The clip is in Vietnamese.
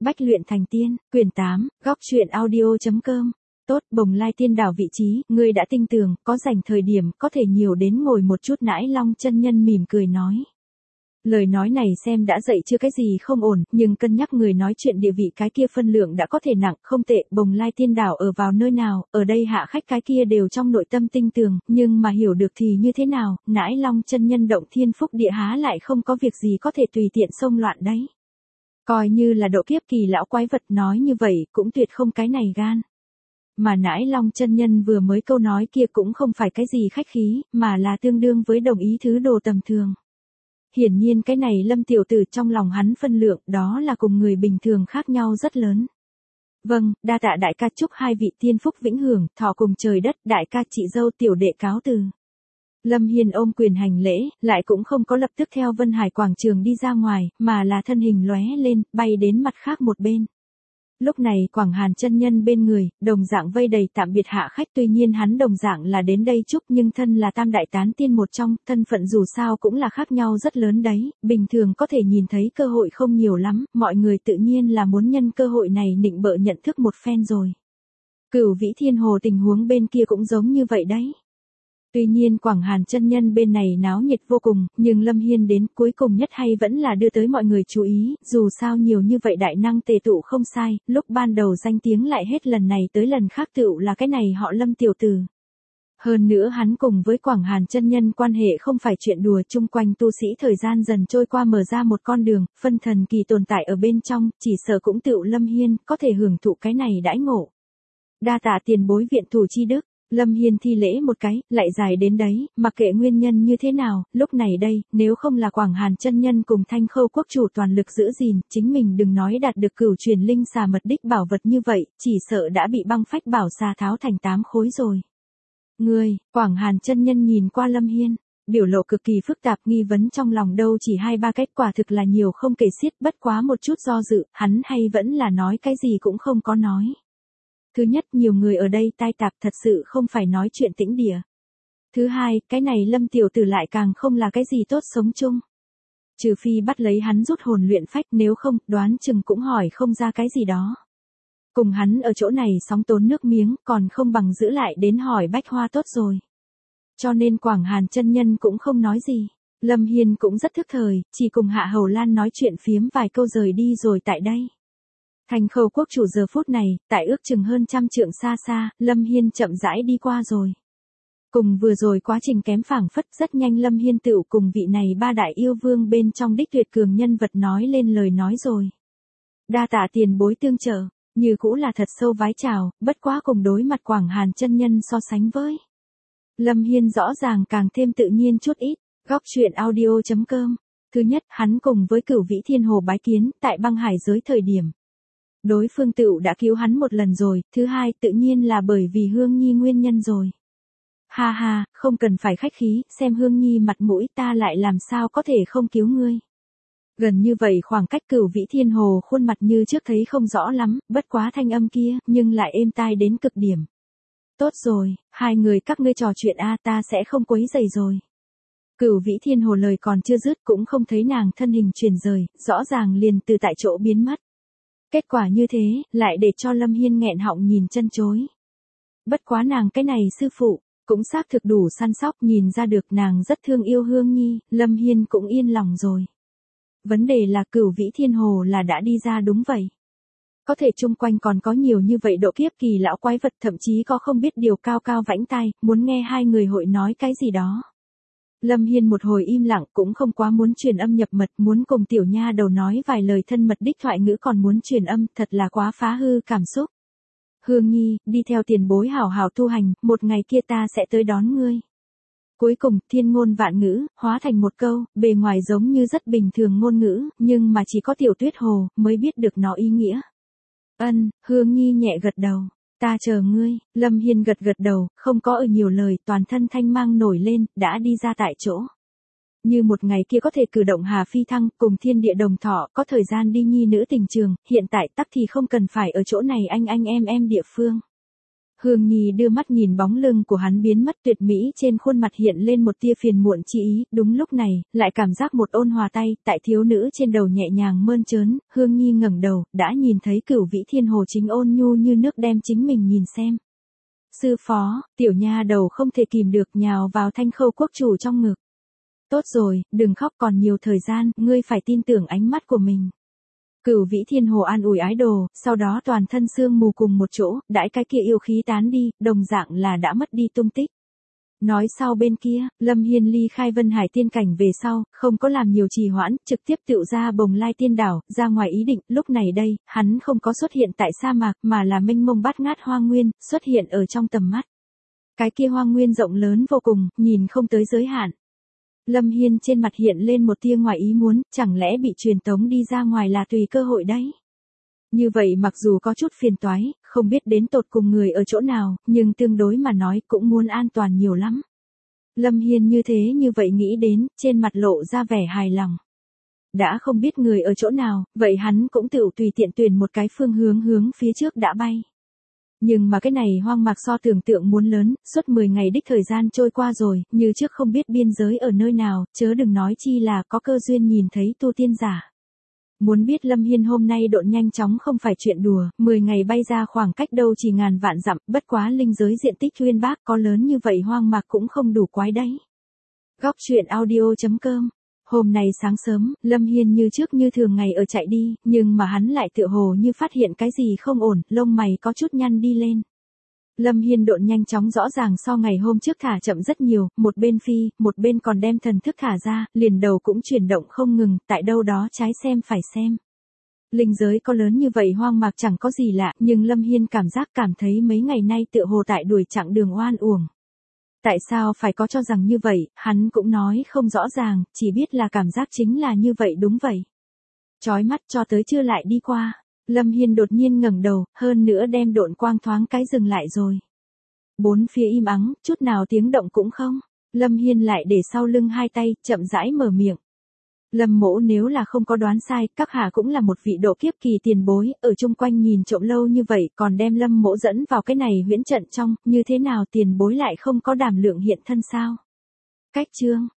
Bách luyện thành tiên, quyển 8, góc truyện audio.com. Tốt, Bồng Lai Tiên Đảo vị trí, ngươi đã tinh tường, có dành thời điểm, có thể nhiều đến ngồi một chút. Nãi Long chân nhân mỉm cười nói. Lời nói này xem đã dậy chưa cái gì không ổn, nhưng cân nhắc người nói chuyện địa vị cái kia phân lượng đã có thể nặng, không tệ. Bồng Lai Tiên Đảo ở vào nơi nào, ở đây hạ khách cái kia đều trong nội tâm tinh tường, nhưng mà hiểu được thì như thế nào. Nãi Long chân nhân động thiên phúc địa há lại không có việc gì có thể tùy tiện xông loạn đấy. Coi như là độ kiếp kỳ lão quái vật nói như vậy cũng tuyệt không cái này gan. Mà Nãi Long chân nhân vừa mới câu nói kia cũng không phải cái gì khách khí, mà là tương đương với đồng ý thứ đồ tầm thường. Hiển nhiên cái này Lâm tiểu tử trong lòng hắn phân lượng đó là cùng người bình thường khác nhau rất lớn. Vâng, đa tạ đại ca, chúc hai vị tiên phúc vĩnh hưởng, thọ cùng trời đất. Đại ca chị dâu tiểu đệ cáo từ. Lâm Hiên ôm quyền hành lễ, lại cũng không có lập tức theo Vân Hải quảng trường đi ra ngoài, mà là thân hình lóe lên, bay đến mặt khác một bên. Lúc này Quảng Hàn chân nhân bên người, đồng dạng vây đầy tạm biệt hạ khách, tuy nhiên hắn đồng dạng là đến đây chúc, nhưng thân là tam đại tán tiên một trong, thân phận dù sao cũng là khác nhau rất lớn đấy, bình thường có thể nhìn thấy cơ hội không nhiều lắm, mọi người tự nhiên là muốn nhân cơ hội này nịnh bợ nhận thức một phen rồi. Cửu Vĩ Thiên Hồ tình huống bên kia cũng giống như vậy đấy. Tuy nhiên Quảng Hàn chân nhân bên này náo nhiệt vô cùng, nhưng Lâm Hiên đến cuối cùng nhất hay vẫn là đưa tới mọi người chú ý, dù sao nhiều như vậy đại năng tề tụ không sai, lúc ban đầu danh tiếng lại hết lần này tới lần khác tựu là cái này họ Lâm tiểu tử. Hơn nữa hắn cùng với Quảng Hàn chân nhân quan hệ không phải chuyện đùa, chung quanh tu sĩ thời gian dần trôi qua mở ra một con đường, phân thần kỳ tồn tại ở bên trong, chỉ sợ cũng tựu Lâm Hiên có thể hưởng thụ cái này đãi ngộ. Đa tạ tiền bối viện thủ chi đức. Lâm Hiên thi lễ một cái, lại dài đến đấy, mặc kệ nguyên nhân như thế nào, lúc này đây, nếu không là Quảng Hàn chân nhân cùng Thanh Khâu quốc chủ toàn lực giữ gìn, chính mình đừng nói đạt được cửu truyền linh xà mật đích bảo vật như vậy, chỉ sợ đã bị băng phách bảo xà tháo thành 8 khối rồi. Ngươi, Quảng Hàn chân nhân nhìn qua Lâm Hiên, biểu lộ cực kỳ phức tạp, nghi vấn trong lòng đâu chỉ 2-3 cách, quả thực là nhiều không kể xiết, bất quá một chút do dự, hắn hay vẫn là nói cái gì cũng không có nói. Thứ nhất, nhiều người ở đây tai tạp, thật sự không phải nói chuyện tĩnh địa. Thứ hai, cái này Lâm tiểu tử lại càng không là cái gì tốt sống chung. Trừ phi bắt lấy hắn rút hồn luyện phách, nếu không, đoán chừng cũng hỏi không ra cái gì đó. Cùng hắn ở chỗ này sóng tốn nước miếng, còn không bằng giữ lại đến hỏi Bách Hoa tốt rồi. Cho nên Quảng Hàn chân nhân cũng không nói gì. Lâm Hiên cũng rất thức thời, chỉ cùng Hạ Hầu Lan nói chuyện phiếm vài câu rời đi rồi tại đây. Thanh Khâu quốc chủ giờ phút này, tại ước chừng hơn 100 trượng xa xa, Lâm Hiên chậm rãi đi qua rồi. Cùng vừa rồi quá trình kém phảng phất, rất nhanh Lâm Hiên tựu cùng vị này 3 đại yêu vương bên trong đích tuyệt cường nhân vật nói lên lời nói rồi. Đa tạ tiền bối tương trợ, như cũ là thật sâu vái chào, bất quá cùng đối mặt Quảng Hàn chân nhân so sánh với Lâm Hiên rõ ràng càng thêm tự nhiên chút ít. Góc truyện audio.com. Thứ nhất, hắn cùng với Cửu Vĩ Thiên Hồ bái kiến, tại băng hải giới thời điểm. Đối phương tựu đã cứu hắn một lần rồi, thứ hai tự nhiên là bởi vì Hương Nhi nguyên nhân rồi. Ha ha, không cần phải khách khí, xem Hương Nhi mặt mũi ta lại làm sao có thể không cứu ngươi. Gần như vậy khoảng cách Cửu Vĩ Thiên Hồ khuôn mặt như trước thấy không rõ lắm, bất quá thanh âm kia, nhưng lại êm tai đến cực điểm. Tốt rồi, hai người các ngươi trò chuyện ta sẽ không quấy rầy rồi. Cửu Vĩ Thiên Hồ lời còn chưa dứt cũng không thấy nàng thân hình chuyển rời, rõ ràng liền từ tại chỗ biến mất. Kết quả như thế, lại để cho Lâm Hiên nghẹn họng nhìn chân chối. Bất quá nàng cái này sư phụ, cũng xác thực đủ săn sóc, nhìn ra được nàng rất thương yêu Hương Nhi, Lâm Hiên cũng yên lòng rồi. Vấn đề là Cửu Vĩ Thiên Hồ là đã đi ra đúng vậy. Có thể chung quanh còn có nhiều như vậy độ kiếp kỳ lão quái vật, thậm chí có không biết điều cao cao vãnh tai, muốn nghe hai người hội nói cái gì đó. Lâm Hiên một hồi im lặng, cũng không quá muốn truyền âm nhập mật, muốn cùng tiểu nha đầu nói vài lời thân mật đích thoại ngữ còn muốn truyền âm, thật là quá phá hư cảm xúc. Hương Nhi, đi theo tiền bối hảo hảo tu hành, một ngày kia ta sẽ tới đón ngươi. Cuối cùng, thiên ngôn vạn ngữ, hóa thành một câu, bề ngoài giống như rất bình thường ngôn ngữ, nhưng mà chỉ có Tiểu Tuyết Hồ mới biết được nó ý nghĩa. Hương Nhi nhẹ gật đầu. Ta chờ ngươi. Lâm Hiên gật gật đầu, không có ở nhiều lời, toàn thân thanh mang nổi lên, đã đi ra tại chỗ. Như một ngày kia có thể cử động hà phi thăng, cùng thiên địa đồng thọ, có thời gian đi nhi nữ tình trường, hiện tại tắc thì không cần phải ở chỗ này anh em địa phương. Hương Nhi đưa mắt nhìn bóng lưng của hắn biến mất, tuyệt mỹ trên khuôn mặt hiện lên một tia phiền muộn chi ý, đúng lúc này, lại cảm giác một ôn hòa tay, tại thiếu nữ trên đầu nhẹ nhàng mơn trớn, Hương Nhi ngẩng đầu, đã nhìn thấy Cửu Vĩ Thiên Hồ chính ôn nhu như nước đem chính mình nhìn xem. Sư phó, tiểu nha đầu không thể kìm được nhào vào Thanh Khâu quốc chủ trong ngực. Tốt rồi, đừng khóc, còn nhiều thời gian, ngươi phải tin tưởng ánh mắt của mình. Cửu Vĩ Thiên Hồ an ủi ái đồ, sau đó toàn thân sương mù cùng một chỗ, đãi cái kia yêu khí tán đi, đồng dạng là đã mất đi tung tích. Nói sau bên kia, Lâm Hiên ly khai Vân Hải tiên cảnh về sau, không có làm nhiều trì hoãn, trực tiếp tựu ra Bồng Lai tiên đảo, ra ngoài ý định, lúc này đây, hắn không có xuất hiện tại sa mạc, mà là mênh mông bát ngát hoang nguyên, xuất hiện ở trong tầm mắt. Cái kia hoang nguyên rộng lớn vô cùng, nhìn không tới giới hạn. Lâm Hiên trên mặt hiện lên một tia ngoài ý muốn, chẳng lẽ bị truyền tống đi ra ngoài là tùy cơ hội đấy. Như vậy mặc dù có chút phiền toái, không biết đến tột cùng người ở chỗ nào, nhưng tương đối mà nói cũng muốn an toàn nhiều lắm. Lâm Hiên như vậy nghĩ đến, trên mặt lộ ra vẻ hài lòng. Đã không biết người ở chỗ nào, vậy hắn cũng tự tùy tiện tuyển một cái phương hướng phía trước đã bay. Nhưng mà cái này hoang mạc so tưởng tượng muốn lớn, suốt 10 ngày đích thời gian trôi qua rồi, như trước không biết biên giới ở nơi nào, chớ đừng nói chi là có cơ duyên nhìn thấy tu tiên giả. Muốn biết Lâm Hiên hôm nay độn nhanh chóng không phải chuyện đùa, 10 ngày bay ra khoảng cách đâu chỉ ngàn vạn dặm, bất quá linh giới diện tích uyên bác có lớn như vậy hoang mạc cũng không đủ quái đấy. Góc truyện audio.com. Hôm nay sáng sớm, Lâm Hiên như trước như thường ngày ở chạy đi, nhưng mà hắn lại tựa hồ như phát hiện cái gì không ổn, lông mày có chút nhăn đi lên. Lâm Hiên độn nhanh chóng rõ ràng so ngày hôm trước thả chậm rất nhiều, một bên phi, một bên còn đem thần thức thả ra, liền đầu cũng chuyển động không ngừng, tại đâu đó trái xem phải xem. Linh giới có lớn như vậy hoang mạc chẳng có gì lạ, nhưng Lâm Hiên cảm thấy mấy ngày nay tựa hồ tại đuổi chặng đường oan uổng. Tại sao phải có cho rằng như vậy, hắn cũng nói không rõ ràng, chỉ biết là cảm giác chính là như vậy đúng vậy. Chói mắt cho tới chưa lại đi qua. Lâm Hiên đột nhiên ngẩng đầu, hơn nữa đem độn quang thoáng cái dừng lại rồi. Bốn phía im ắng, chút nào tiếng động cũng không. Lâm Hiên lại để sau lưng hai tay, chậm rãi mở miệng. Lâm mỗ nếu là không có đoán sai, các hạ cũng là một vị độ kiếp kỳ tiền bối, ở chung quanh nhìn trộm lâu như vậy, còn đem Lâm mỗ dẫn vào cái này huyễn trận trong, như thế nào tiền bối lại không có đảm lượng hiện thân sao? Cách chương.